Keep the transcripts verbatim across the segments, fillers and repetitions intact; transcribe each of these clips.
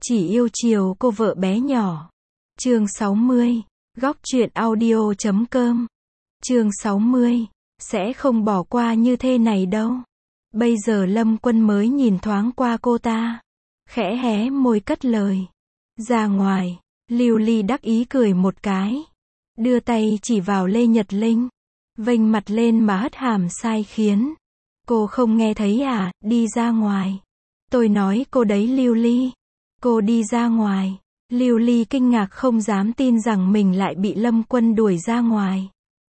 Chỉ yêu chiều cô vợ bé nhỏ. Chương sáu mươi. Góc truyện audio chấm com. Chương sáu mươi. Sẽ không bỏ qua như thế này đâu. Bây giờ Lâm Quân mới nhìn thoáng qua cô ta. Khẽ hé môi cất lời. Ra ngoài. Lưu Ly đắc ý cười một cái. Đưa tay chỉ vào Lê Nhật Linh. Vênh mặt lên mà hất hàm sai khiến. Cô không nghe thấy à, đi ra ngoài. Tôi nói cô đấy Lưu Ly. Cô đi ra ngoài. Lưu Ly kinh ngạc không dám tin rằng mình lại bị Lâm Quân đuổi ra ngoài.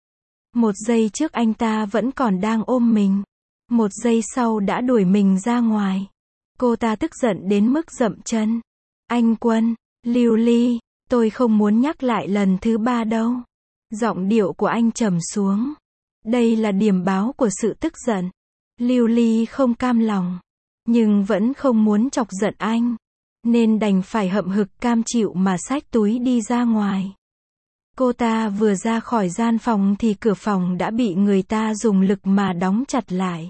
Một giây trước anh ta vẫn còn đang ôm mình. Một giây sau đã đuổi mình ra ngoài. Cô ta tức giận đến mức dậm chân. Anh Quân, Lưu Ly, tôi không muốn nhắc lại lần thứ ba đâu. Giọng điệu của anh trầm xuống. Đây là điểm báo của sự tức giận. Lưu Ly không cam lòng, nhưng vẫn không muốn chọc giận anh, nên đành phải hậm hực cam chịu mà xách túi đi ra ngoài. Cô ta vừa ra khỏi gian phòng thì cửa phòng đã bị người ta dùng lực mà đóng chặt lại.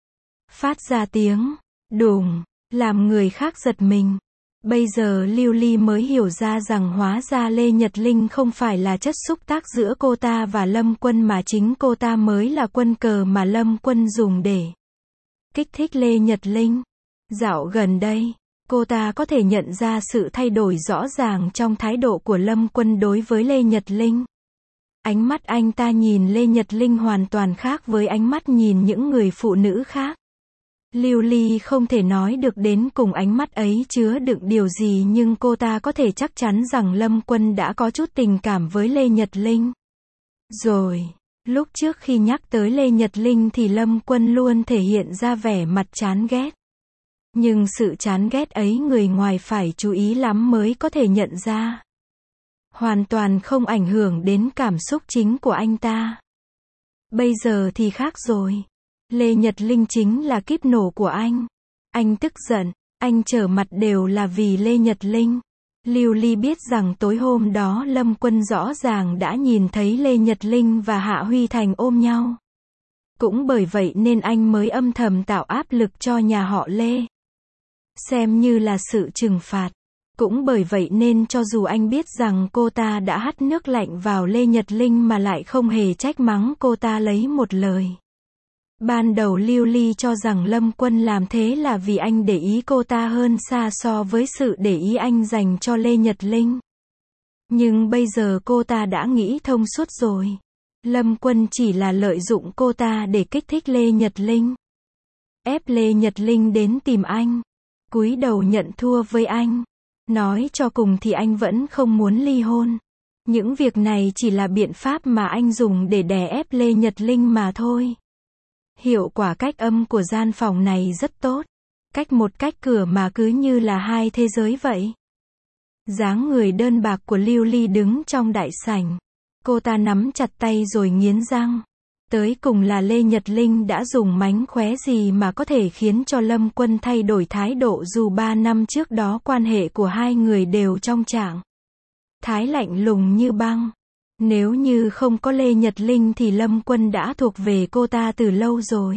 Phát ra tiếng đùng, làm người khác giật mình. Bây giờ Lưu Ly mới hiểu ra rằng hóa ra Lê Nhật Linh không phải là chất xúc tác giữa cô ta và Lâm Quân mà chính cô ta mới là quân cờ mà Lâm Quân dùng để kích thích Lê Nhật Linh. Dạo gần đây, cô ta có thể nhận ra sự thay đổi rõ ràng trong thái độ của Lâm Quân đối với Lê Nhật Linh. Ánh mắt anh ta nhìn Lê Nhật Linh hoàn toàn khác với ánh mắt nhìn những người phụ nữ khác. Lưu Ly không thể nói được đến cùng ánh mắt ấy chứa đựng điều gì, nhưng cô ta có thể chắc chắn rằng Lâm Quân đã có chút tình cảm với Lê Nhật Linh. Rồi, lúc trước khi nhắc tới Lê Nhật Linh thì Lâm Quân luôn thể hiện ra vẻ mặt chán ghét. Nhưng sự chán ghét ấy người ngoài phải chú ý lắm mới có thể nhận ra. Hoàn toàn không ảnh hưởng đến cảm xúc chính của anh ta. Bây giờ thì khác rồi. Lê Nhật Linh chính là kíp nổ của anh. Anh tức giận, anh trở mặt đều là vì Lê Nhật Linh. Lưu Ly biết rằng tối hôm đó Lâm Quân rõ ràng đã nhìn thấy Lê Nhật Linh và Hạ Huy Thành ôm nhau. Cũng bởi vậy nên anh mới âm thầm tạo áp lực cho nhà họ Lê. Xem như là sự trừng phạt. Cũng bởi vậy nên cho dù anh biết rằng cô ta đã hắt nước lạnh vào Lê Nhật Linh mà lại không hề trách mắng cô ta lấy một lời. Ban đầu Lưu Ly cho rằng Lâm Quân làm thế là vì anh để ý cô ta hơn xa so với sự để ý anh dành cho Lê Nhật Linh. Nhưng bây giờ cô ta đã nghĩ thông suốt rồi. Lâm Quân chỉ là lợi dụng cô ta để kích thích Lê Nhật Linh. Ép Lê Nhật Linh đến tìm anh. Cúi đầu nhận thua với anh. Nói cho cùng thì anh vẫn không muốn ly hôn. Những việc này chỉ là biện pháp mà anh dùng để đè ép Lê Nhật Linh mà thôi. Hiệu quả cách âm của gian phòng này rất tốt. Cách một cách cửa mà cứ như là hai thế giới vậy. Dáng người đơn bạc của Lưu Ly đứng trong đại sảnh. Cô ta nắm chặt tay rồi nghiến răng. Tới cùng là Lê Nhật Linh đã dùng mánh khóe gì mà có thể khiến cho Lâm Quân thay đổi thái độ, dù ba năm trước đó quan hệ của hai người đều trong trạng thái lạnh lùng như băng. Nếu như không có Lê Nhật Linh thì Lâm Quân đã thuộc về cô ta từ lâu rồi.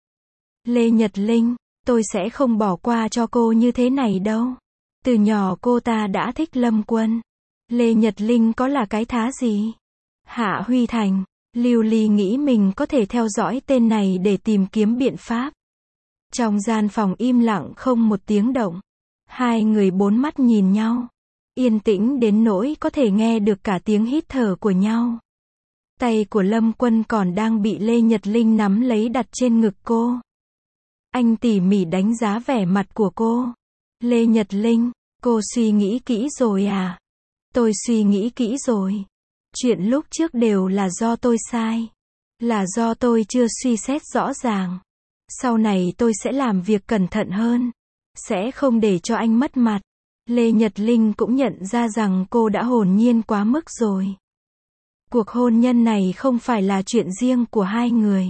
Lê Nhật Linh, tôi sẽ không bỏ qua cho cô như thế này đâu. Từ nhỏ cô ta đã thích Lâm Quân. Lê Nhật Linh có là cái thá gì? Hạ Huy Thành, Lưu Ly nghĩ mình có thể theo dõi tên này để tìm kiếm biện pháp. Trong gian phòng im lặng không một tiếng động. Hai người bốn mắt nhìn nhau. Yên tĩnh đến nỗi có thể nghe được cả tiếng hít thở của nhau. Tay của Lâm Quân còn đang bị Lê Nhật Linh nắm lấy đặt trên ngực cô. Anh tỉ mỉ đánh giá vẻ mặt của cô. Lê Nhật Linh, cô suy nghĩ kỹ rồi à? Tôi suy nghĩ kỹ rồi. Chuyện lúc trước đều là do tôi sai. Là do tôi chưa suy xét rõ ràng. Sau này tôi sẽ làm việc cẩn thận hơn. Sẽ không để cho anh mất mặt. Lê Nhật Linh cũng nhận ra rằng cô đã hồn nhiên quá mức rồi. Cuộc hôn nhân này không phải là chuyện riêng của hai người,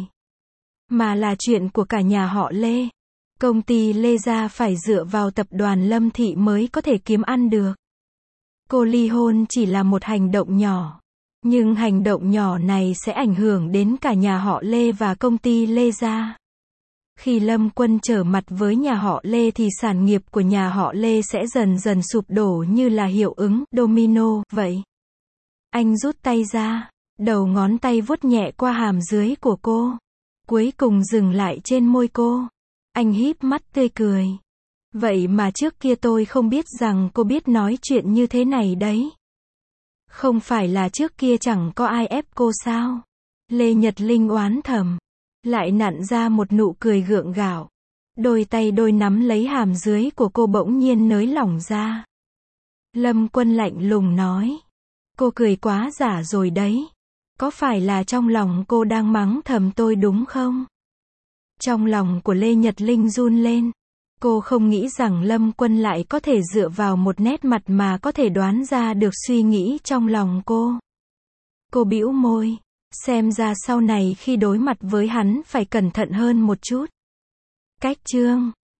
mà là chuyện của cả nhà họ Lê. Công ty Lê gia phải dựa vào tập đoàn Lâm Thị mới có thể kiếm ăn được. Cô ly hôn chỉ là một hành động nhỏ. Nhưng hành động nhỏ này sẽ ảnh hưởng đến cả nhà họ Lê và công ty Lê gia. Khi Lâm Quân trở mặt với nhà họ Lê thì sản nghiệp của nhà họ Lê sẽ dần dần sụp đổ như là hiệu ứng domino vậy. Anh rút tay ra, đầu ngón tay vuốt nhẹ qua hàm dưới của cô, cuối cùng dừng lại trên môi cô. Anh híp mắt tươi cười. Vậy mà trước kia tôi không biết rằng cô biết nói chuyện như thế này đấy. Không phải là trước kia chẳng có ai ép cô sao? Lê Nhật Linh oán thầm, lại nặn ra một nụ cười gượng gạo. Đôi tay đôi nắm lấy hàm dưới của cô bỗng nhiên nới lỏng ra. Lâm Quân lạnh lùng nói, cô cười quá giả rồi đấy. Có phải là trong lòng cô đang mắng thầm tôi đúng không? Trong lòng của Lê Nhật Linh run lên. Cô không nghĩ rằng Lâm Quân lại có thể dựa vào một nét mặt mà có thể đoán ra được suy nghĩ trong lòng cô. Cô bĩu môi, xem ra sau này khi đối mặt với hắn phải cẩn thận hơn một chút. Cách chương